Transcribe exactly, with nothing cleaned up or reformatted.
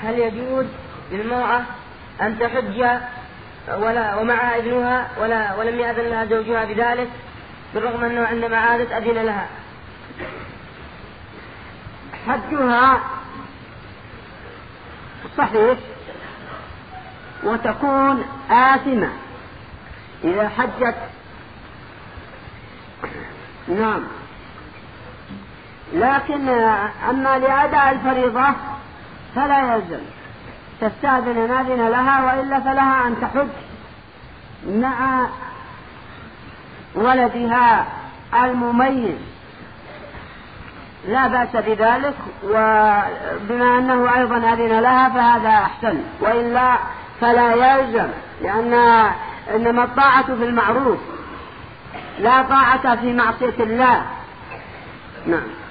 هل يجوز للمرأة أن تحج ولا ومعها ابنها ولا ولم يأذن لها زوجها بذلك بالرغم أنه عندما عادت أذن لها؟ حجها صحيح وتكون آثمة إذا حجت. نعم، لكن أما لأداء الفريضة فلا يلزم، تستأذن ناذن لها، وإلا فلها أن تحج مع ولدها المميز لا بأس بذلك، وبما أنه أيضا أذن لها فهذا أحسن، وإلا فلا يلزم، لأن إنما الطاعة في المعروف لا طاعة في معصية الله. نعم.